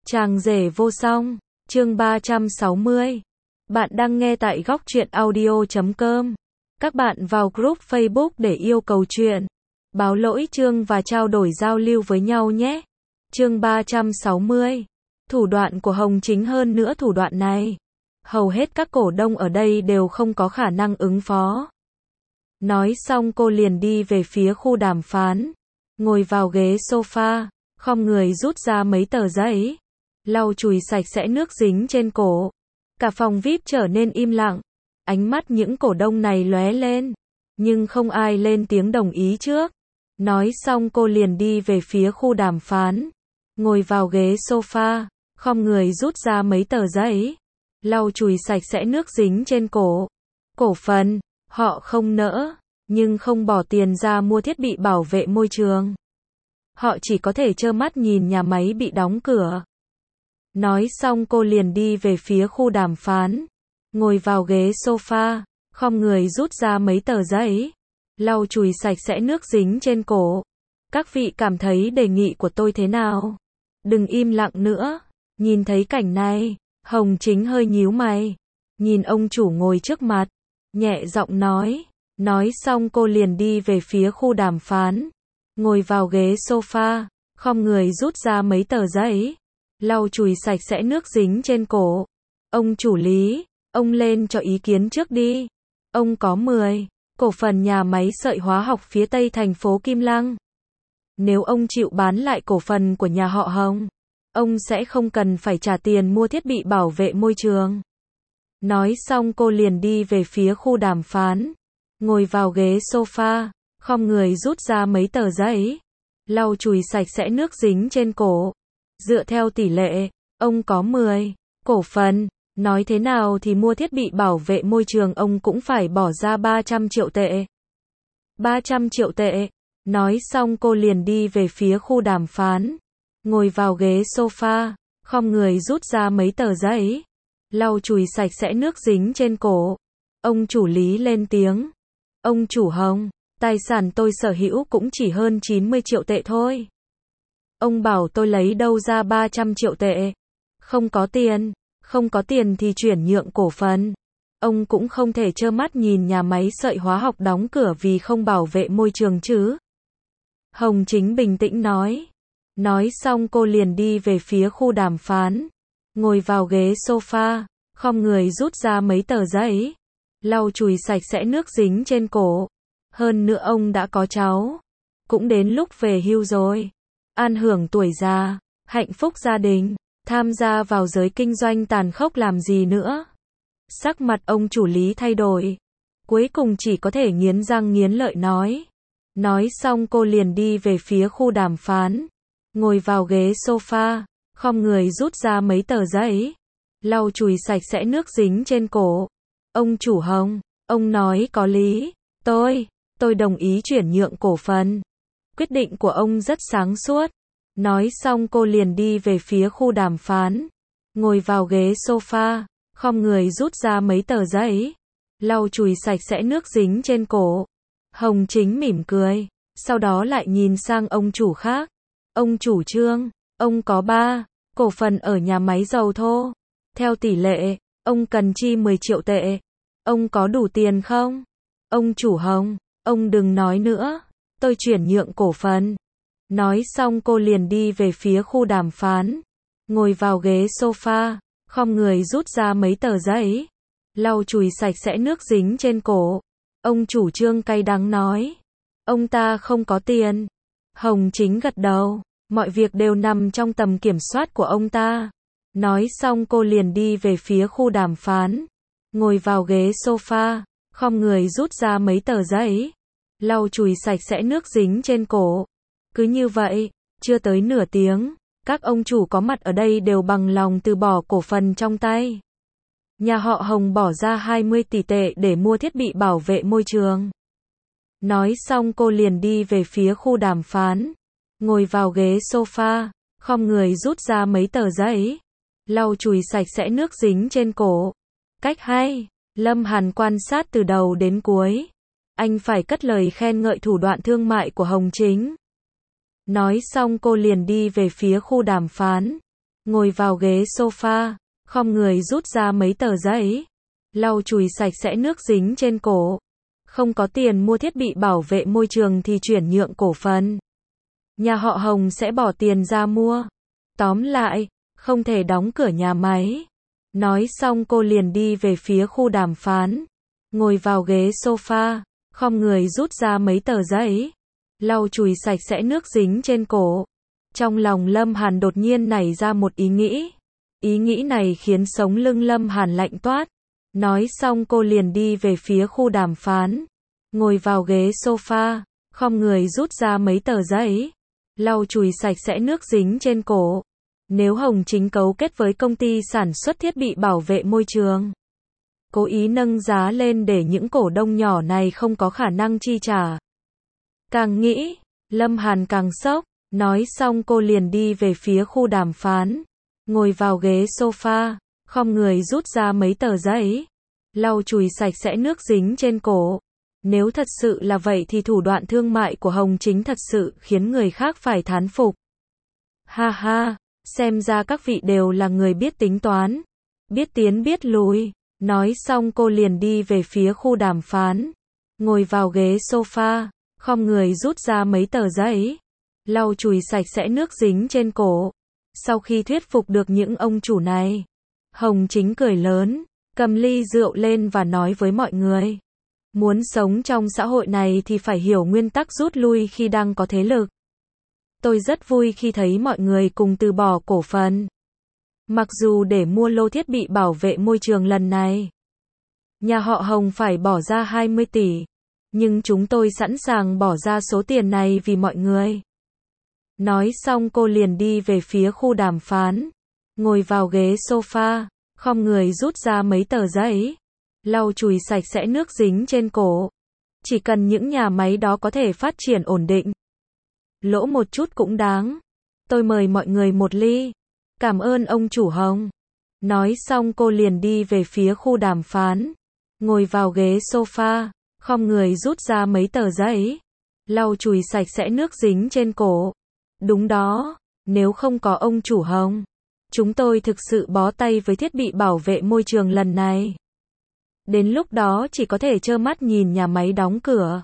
Chàng rể vô song, chương 360. Bạn đang nghe tại góc truyện audio.com. Các bạn vào group Facebook để yêu cầu chuyện, báo lỗi chương và trao đổi giao lưu với nhau nhé. Chương 360. Thủ đoạn của Hồng Chính. Hơn nữa thủ đoạn này, hầu hết các cổ đông ở đây đều không có khả năng ứng phó. Nói xong cô liền đi về phía khu đàm phán, ngồi vào ghế sofa, khom người rút ra mấy tờ giấy, lau chùi sạch sẽ nước dính trên cổ. Cả phòng VIP trở nên im lặng, ánh mắt những cổ đông này lóe lên, nhưng không ai lên tiếng đồng ý trước. Nói xong cô liền đi về phía khu đàm phán, ngồi vào ghế sofa, khom người rút ra mấy tờ giấy, lau chùi sạch sẽ nước dính trên cổ. Cổ phần, họ không nỡ, nhưng không bỏ tiền ra mua thiết bị bảo vệ môi trường. Họ chỉ có thể trơ mắt nhìn nhà máy bị đóng cửa. Nói xong cô liền đi về phía khu đàm phán, ngồi vào ghế sofa, khom người rút ra mấy tờ giấy, lau chùi sạch sẽ nước dính trên cổ. Các vị cảm thấy đề nghị của tôi thế nào? Đừng im lặng nữa. Nhìn thấy cảnh này, Hồng Chính hơi nhíu mày, nhìn ông chủ ngồi trước mặt, nhẹ giọng nói. Nói xong cô liền đi về phía khu đàm phán, ngồi vào ghế sofa, khom người rút ra mấy tờ giấy, lau chùi sạch sẽ nước dính trên cổ. Ông chủ Lý, ông lên cho ý kiến trước đi. Ông có 10 cổ phần nhà máy sợi hóa học phía tây thành phố Kim Lăng. Nếu ông chịu bán lại cổ phần của nhà họ Hồng, ông sẽ không cần phải trả tiền mua thiết bị bảo vệ môi trường. Nói xong cô liền đi về phía khu đàm phán, ngồi vào ghế sofa, khom người rút ra mấy tờ giấy, lau chùi sạch sẽ nước dính trên cổ. Dựa theo tỷ lệ, ông có 10 cổ phần, nói thế nào thì mua thiết bị bảo vệ môi trường ông cũng phải bỏ ra 300 triệu tệ. 300 triệu tệ. Nói xong cô liền đi về phía khu đàm phán, ngồi vào ghế sofa, khom người rút ra mấy tờ giấy, lau chùi sạch sẽ nước dính trên cổ. Ông chủ Lý lên tiếng. Ông chủ Hồng, tài sản tôi sở hữu cũng chỉ hơn 90 triệu tệ thôi. Ông bảo tôi lấy đâu ra 300 triệu tệ? Không có tiền. Không có tiền thì chuyển nhượng cổ phần. Ông cũng không thể trơ mắt nhìn nhà máy sợi hóa học đóng cửa vì không bảo vệ môi trường chứ. Hồng Chính bình tĩnh nói. Nói xong cô liền đi về phía khu đàm phán, ngồi vào ghế sofa, khom người rút ra mấy tờ giấy, lau chùi sạch sẽ nước dính trên cổ. Hơn nữa ông đã có cháu, cũng đến lúc về hưu rồi. An hưởng tuổi già, hạnh phúc gia đình, tham gia vào giới kinh doanh tàn khốc làm gì nữa. Sắc mặt ông chủ Lý thay đổi, cuối cùng chỉ có thể nghiến răng nghiến lợi nói. Nói xong cô liền đi về phía khu đàm phán, ngồi vào ghế sofa, khom người rút ra mấy tờ giấy, lau chùi sạch sẽ nước dính trên cổ. Ông chủ Hồng, ông nói có lý, tôi đồng ý chuyển nhượng cổ phần. Quyết định của ông rất sáng suốt. Nói xong cô liền đi về phía khu đàm phán, ngồi vào ghế sofa, khom người rút ra mấy tờ giấy, lau chùi sạch sẽ nước dính trên cổ. Hồng Chính mỉm cười, sau đó lại nhìn sang ông chủ khác. Ông chủ Trương, ông có 3 cổ phần ở nhà máy dầu thô. Theo tỷ lệ, ông cần chi 10 triệu tệ. Ông có đủ tiền không? Ông chủ Hồng, ông đừng nói nữa, tôi chuyển nhượng cổ phần. Nói xong cô liền đi về phía khu đàm phán, ngồi vào ghế sofa, khom người rút ra mấy tờ giấy, lau chùi sạch sẽ nước dính trên cổ. Ông chủ Trương cay đắng nói. Ông ta không có tiền. Hồng Chính gật đầu, mọi việc đều nằm trong tầm kiểm soát của ông ta. Nói xong cô liền đi về phía khu đàm phán, ngồi vào ghế sofa, khom người rút ra mấy tờ giấy, lau chùi sạch sẽ nước dính trên cổ. Cứ như vậy, chưa tới nửa tiếng, các ông chủ có mặt ở đây đều bằng lòng từ bỏ cổ phần trong tay. Nhà họ Hồng bỏ ra 20 tỷ tệ để mua thiết bị bảo vệ môi trường. Nói xong cô liền đi về phía khu đàm phán, ngồi vào ghế sofa, khom người rút ra mấy tờ giấy, lau chùi sạch sẽ nước dính trên cổ. Cách hay, Lâm Hàn quan sát từ đầu đến cuối. Anh phải cất lời khen ngợi thủ đoạn thương mại của Hồng Chính. Nói xong cô liền đi về phía khu đàm phán, ngồi vào ghế sofa, khom người rút ra mấy tờ giấy, lau chùi sạch sẽ nước dính trên cổ. Không có tiền mua thiết bị bảo vệ môi trường thì chuyển nhượng cổ phần. Nhà họ Hồng sẽ bỏ tiền ra mua. Tóm lại, không thể đóng cửa nhà máy. Nói xong cô liền đi về phía khu đàm phán. Ngồi vào ghế sofa, khom người rút ra mấy tờ giấy, lau chùi sạch sẽ nước dính trên cổ. Trong lòng Lâm Hàn đột nhiên nảy ra một ý nghĩ. Ý nghĩ này khiến sống lưng Lâm Hàn lạnh toát. Nói xong cô liền đi về phía khu đàm phán. Ngồi vào ghế sofa, khom người rút ra mấy tờ giấy, lau chùi sạch sẽ nước dính trên cổ. Nếu Hồng Chính cấu kết với công ty sản xuất thiết bị bảo vệ môi trường, cố ý nâng giá lên để những cổ đông nhỏ này không có khả năng chi trả. Càng nghĩ, Lâm Hàn càng sốc. Nói xong cô liền đi về phía khu đàm phán. Ngồi vào ghế sofa, khom người rút ra mấy tờ giấy, lau chùi sạch sẽ nước dính trên cổ. Nếu thật sự là vậy thì thủ đoạn thương mại của Hồng Chính thật sự khiến người khác phải thán phục. Ha ha, xem ra các vị đều là người biết tính toán, biết tiến biết lùi. Nói xong cô liền đi về phía khu đàm phán. Ngồi vào ghế sofa, khom người rút ra mấy tờ giấy, lau chùi sạch sẽ nước dính trên cổ. Sau khi thuyết phục được những ông chủ này, Hồng Chính cười lớn, cầm ly rượu lên và nói với mọi người. Muốn sống trong xã hội này thì phải hiểu nguyên tắc rút lui khi đang có thế lực. Tôi rất vui khi thấy mọi người cùng từ bỏ cổ phần. Mặc dù để mua lô thiết bị bảo vệ môi trường lần này, nhà họ Hồng phải bỏ ra 20 tỷ. Nhưng chúng tôi sẵn sàng bỏ ra số tiền này vì mọi người. Nói xong cô liền đi về phía khu đàm phán. Ngồi vào ghế sofa, khom người rút ra mấy tờ giấy, lau chùi sạch sẽ nước dính trên cổ. Chỉ cần những nhà máy đó có thể phát triển ổn định, lỗ một chút cũng đáng. Tôi mời mọi người một ly. Cảm ơn ông chủ Hồng. Nói xong cô liền đi về phía khu đàm phán. Ngồi vào ghế sofa, khom người rút ra mấy tờ giấy, lau chùi sạch sẽ nước dính trên cổ. Đúng đó, nếu không có ông chủ Hồng, chúng tôi thực sự bó tay với thiết bị bảo vệ môi trường lần này. Đến lúc đó chỉ có thể trơ mắt nhìn nhà máy đóng cửa.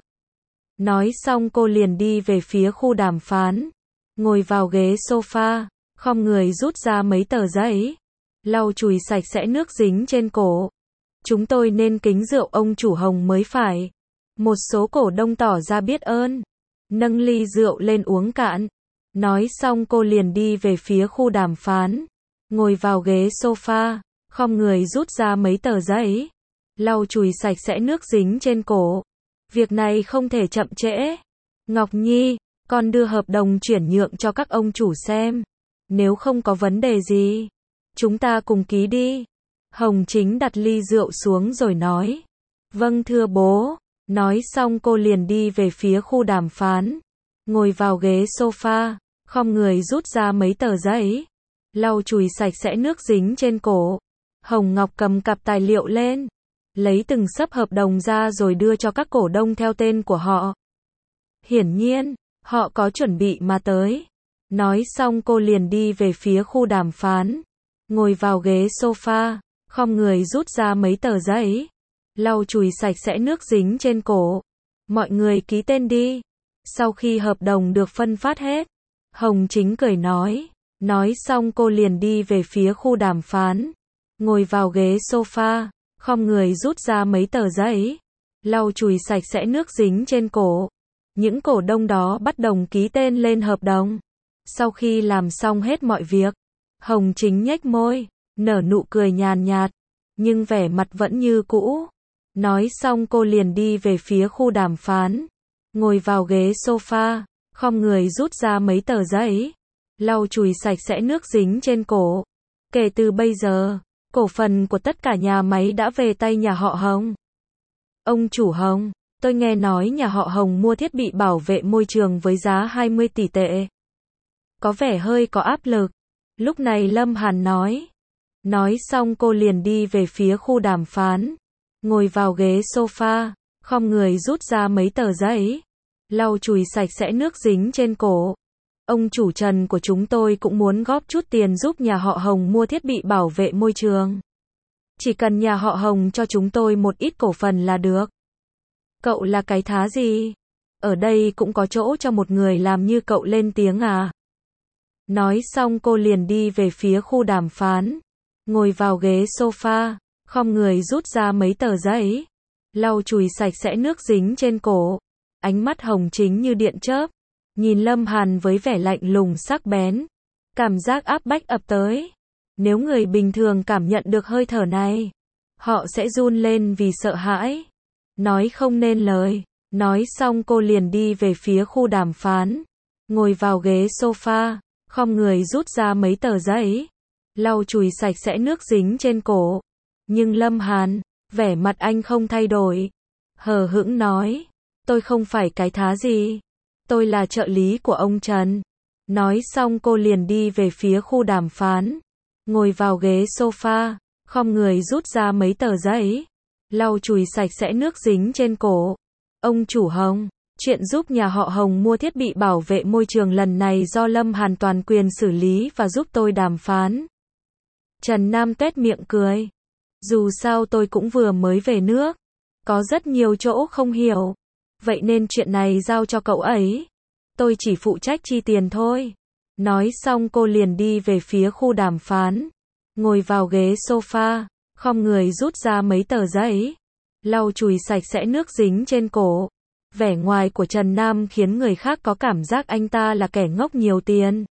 Nói xong cô liền đi về phía khu đàm phán. Ngồi vào ghế sofa, khom người rút ra mấy tờ giấy, lau chùi sạch sẽ nước dính trên cổ. Chúng tôi nên kính rượu ông chủ Hồng mới phải. Một số cổ đông tỏ ra biết ơn, nâng ly rượu lên uống cạn. Nói xong cô liền đi về phía khu đàm phán. Ngồi vào ghế sofa, khom người rút ra mấy tờ giấy, lau chùi sạch sẽ nước dính trên cổ. Việc này không thể chậm trễ. Ngọc Nhi, con đưa hợp đồng chuyển nhượng cho các ông chủ xem. Nếu không có vấn đề gì, chúng ta cùng ký đi. Hồng Chính đặt ly rượu xuống rồi nói. Vâng thưa bố. Nói xong cô liền đi về phía khu đàm phán. Ngồi vào ghế sofa, khom người rút ra mấy tờ giấy, lau chùi sạch sẽ nước dính trên cổ. Hồng Ngọc cầm cặp tài liệu lên, lấy từng xấp hợp đồng ra rồi đưa cho các cổ đông theo tên của họ. Hiển nhiên, họ có chuẩn bị mà tới. Nói xong cô liền đi về phía khu đàm phán. Ngồi vào ghế sofa, khom người rút ra mấy tờ giấy, lau chùi sạch sẽ nước dính trên cổ. Mọi người ký tên đi. Sau khi hợp đồng được phân phát hết, Hồng Chính cười nói. Nói xong cô liền đi về phía khu đàm phán. Ngồi vào ghế sofa, khom người rút ra mấy tờ giấy, lau chùi sạch sẽ nước dính trên cổ. Những cổ đông đó bắt đầu ký tên lên hợp đồng. Sau khi làm xong hết mọi việc, Hồng Chính nhếch môi, nở nụ cười nhàn nhạt, nhưng vẻ mặt vẫn như cũ. Nói xong cô liền đi về phía khu đàm phán. Ngồi vào ghế sofa, khom người rút ra mấy tờ giấy, lau chùi sạch sẽ nước dính trên cổ. Kể từ bây giờ, cổ phần của tất cả nhà máy đã về tay nhà họ Hồng. Ông chủ Hồng, tôi nghe nói nhà họ Hồng mua thiết bị bảo vệ môi trường với giá 20 tỷ tệ. Có vẻ hơi có áp lực. Lúc này Lâm Hàn nói. Nói xong cô liền đi về phía khu đàm phán. Ngồi vào ghế sofa, khom người rút ra mấy tờ giấy, lau chùi sạch sẽ nước dính trên cổ. Ông chủ Trần của chúng tôi cũng muốn góp chút tiền giúp nhà họ Hồng mua thiết bị bảo vệ môi trường. Chỉ cần nhà họ Hồng cho chúng tôi một ít cổ phần là được. Cậu là cái thá gì? Ở đây cũng có chỗ cho một người làm như cậu lên tiếng à? Nói xong cô liền đi về phía khu đàm phán. Ngồi vào ghế sofa, khom người rút ra mấy tờ giấy. Lau chùi sạch sẽ nước dính trên cổ. Ánh mắt Hồng Chính như điện chớp. Nhìn Lâm Hàn với vẻ lạnh lùng sắc bén. Cảm giác áp bách ập tới. Nếu người bình thường cảm nhận được hơi thở này, họ sẽ run lên vì sợ hãi. Nói không nên lời. Nói xong cô liền đi về phía khu đàm phán. Ngồi vào ghế sofa, khom người rút ra mấy tờ giấy. Lau chùi sạch sẽ nước dính trên cổ. Nhưng Lâm Hàn, vẻ mặt anh không thay đổi. Hờ hững nói, tôi không phải cái thá gì. Tôi là trợ lý của ông Trần. Nói xong cô liền đi về phía khu đàm phán. Ngồi vào ghế sofa, khom người rút ra mấy tờ giấy. Lau chùi sạch sẽ nước dính trên cổ. Ông chủ Hồng, chuyện giúp nhà họ Hồng mua thiết bị bảo vệ môi trường lần này do Lâm Hàn toàn quyền xử lý và giúp tôi đàm phán. Trần Nam tuét miệng cười. Dù sao tôi cũng vừa mới về nước. Có rất nhiều chỗ không hiểu. Vậy nên chuyện này giao cho cậu ấy. Tôi chỉ phụ trách chi tiền thôi. Nói xong cô liền đi về phía khu đàm phán. Ngồi vào ghế sofa, khom người rút ra mấy tờ giấy. Lau chùi sạch sẽ nước dính trên cổ. Vẻ ngoài của Trần Nam khiến người khác có cảm giác anh ta là kẻ ngốc nhiều tiền.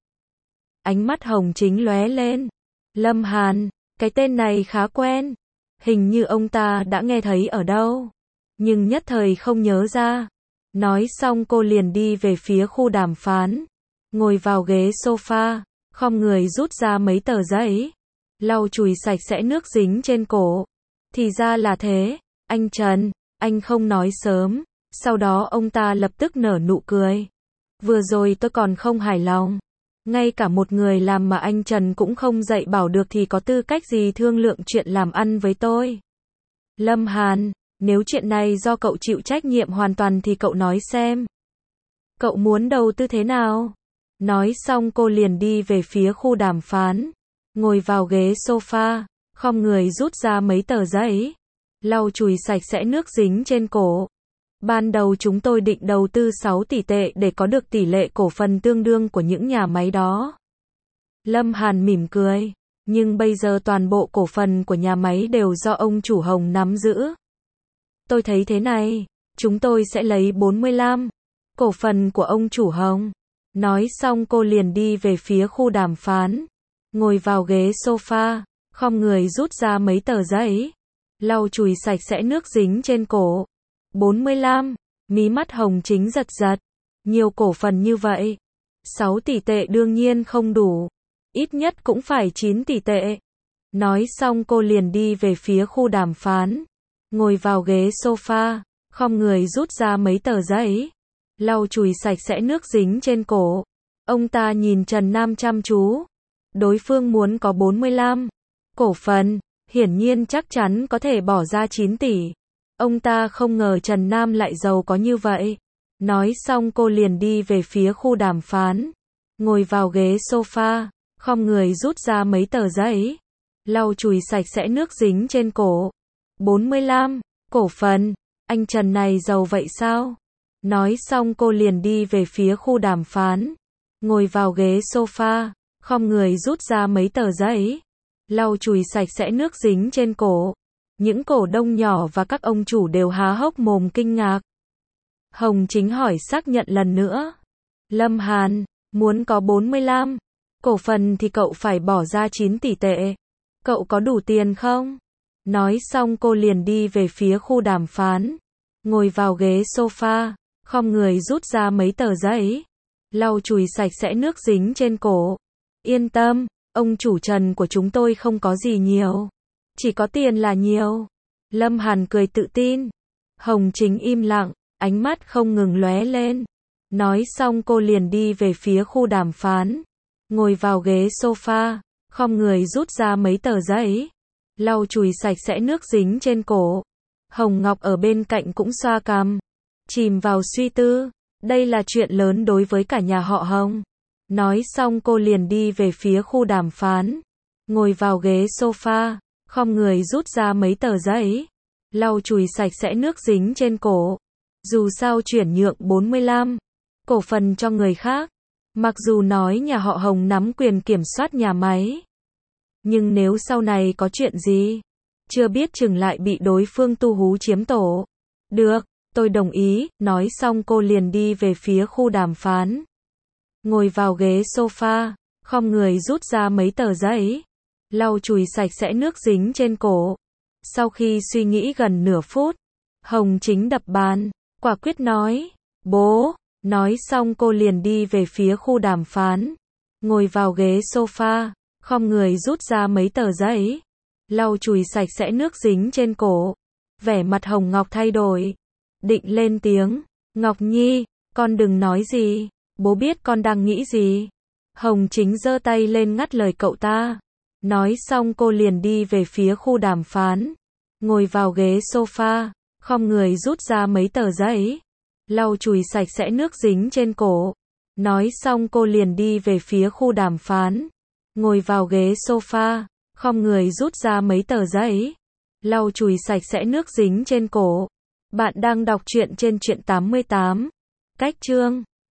Ánh mắt Hồng Chính lóe lên. Lâm Hàn, cái tên này khá quen. Hình như ông ta đã nghe thấy ở đâu. Nhưng nhất thời không nhớ ra. Nói xong cô liền đi về phía khu đàm phán. Ngồi vào ghế sofa, khom người rút ra mấy tờ giấy. Lau chùi sạch sẽ nước dính trên cổ. Thì ra là thế, anh Trần, anh không nói sớm. Sau đó ông ta lập tức nở nụ cười. Vừa rồi tôi còn không hài lòng. Ngay cả một người làm mà anh Trần cũng không dạy bảo được thì có tư cách gì thương lượng chuyện làm ăn với tôi. Lâm Hàn, nếu chuyện này do cậu chịu trách nhiệm hoàn toàn thì cậu nói xem. Cậu muốn đầu tư thế nào? Nói xong cô liền đi về phía khu đàm phán. Ngồi vào ghế sofa, khom người rút ra mấy tờ giấy. Lau chùi sạch sẽ nước dính trên cổ. Ban đầu chúng tôi định đầu tư 6 tỷ tệ để có được tỷ lệ cổ phần tương đương của những nhà máy đó. Lâm Hàn mỉm cười. Nhưng bây giờ toàn bộ cổ phần của nhà máy đều do ông chủ Hồng nắm giữ. Tôi thấy thế này, chúng tôi sẽ lấy 45 cổ phần của ông chủ Hồng. Nói xong cô liền đi về phía khu đàm phán. Ngồi vào ghế sofa, khom người rút ra mấy tờ giấy. Lau chùi sạch sẽ nước dính trên cổ. 45, mí mắt Hồng Chính giật giật. Nhiều cổ phần như vậy. 6 tỷ tệ đương nhiên không đủ. Ít nhất cũng phải 9 tỷ tệ. Nói xong cô liền đi về phía khu đàm phán. Ngồi vào ghế sofa, khom người rút ra mấy tờ giấy. Lau chùi sạch sẽ nước dính trên cổ. Ông ta nhìn Trần Nam chăm chú. Đối phương muốn có 45 cổ phần, hiển nhiên chắc chắn có thể bỏ ra 9 tỷ. Ông ta không ngờ Trần Nam lại giàu có như vậy. Nói xong cô liền đi về phía khu đàm phán. Ngồi vào ghế sofa, khom người rút ra mấy tờ giấy. Lau chùi sạch sẽ nước dính trên cổ. 45 cổ phần, anh Trần này giàu vậy sao? Nói xong cô liền đi về phía khu đàm phán. Ngồi vào ghế sofa, khom người rút ra mấy tờ giấy. Lau chùi sạch sẽ nước dính trên cổ. Những cổ đông nhỏ và các ông chủ đều há hốc mồm kinh ngạc. Hồng Chính hỏi xác nhận lần nữa. Lâm Hàn, muốn có 45 cổ phần thì cậu phải bỏ ra 9 tỷ tệ. Cậu có đủ tiền không? Nói xong cô liền đi về phía khu đàm phán. Ngồi vào ghế sofa, khom người rút ra mấy tờ giấy. Lau chùi sạch sẽ nước dính trên cổ. Yên tâm, ông chủ Trần của chúng tôi không có gì nhiều. Chỉ có tiền là nhiều. Lâm Hàn cười tự tin. Hồng Chính im lặng, ánh mắt không ngừng lóe lên. Nói xong cô liền đi về phía khu đàm phán. Ngồi vào ghế sofa, khom người rút ra mấy tờ giấy. Lau chùi sạch sẽ nước dính trên cổ. Hồng Ngọc ở bên cạnh cũng xoa cằm. Chìm vào suy tư. Đây là chuyện lớn đối với cả nhà họ Hồng. Nói xong cô liền đi về phía khu đàm phán. Ngồi vào ghế sofa, khom người rút ra mấy tờ giấy, lau chùi sạch sẽ nước dính trên cổ. Dù sao chuyển nhượng 45 cổ phần cho người khác. Mặc dù nói nhà họ Hồng nắm quyền kiểm soát nhà máy, nhưng nếu sau này có chuyện gì, chưa biết chừng lại bị đối phương tu hú chiếm tổ. Được, tôi đồng ý, nói xong cô liền đi về phía khu đàm phán. Ngồi vào ghế sofa, khom người rút ra mấy tờ giấy, lau chùi sạch sẽ nước dính trên cổ. Sau khi suy nghĩ gần nửa phút, Hồng Chính đập bàn, quả quyết nói, bố. Nói xong cô liền đi về phía khu đàm phán. Ngồi vào ghế sofa, khom người rút ra mấy tờ giấy, lau chùi sạch sẽ nước dính trên cổ. Vẻ mặt Hồng Ngọc thay đổi, định lên tiếng, Ngọc Nhi, con đừng nói gì, bố biết con đang nghĩ gì. Hồng Chính giơ tay lên ngắt lời cậu ta. Nói xong cô liền đi về phía khu đàm phán. Ngồi vào ghế sofa, khom người rút ra mấy tờ giấy, lau chùi sạch sẽ nước dính trên cổ. Nói xong cô liền đi về phía khu đàm phán. Ngồi vào ghế sofa, khom người rút ra mấy tờ giấy, lau chùi sạch sẽ nước dính trên cổ. Bạn đang đọc truyện trên Truyện 88. Cách chương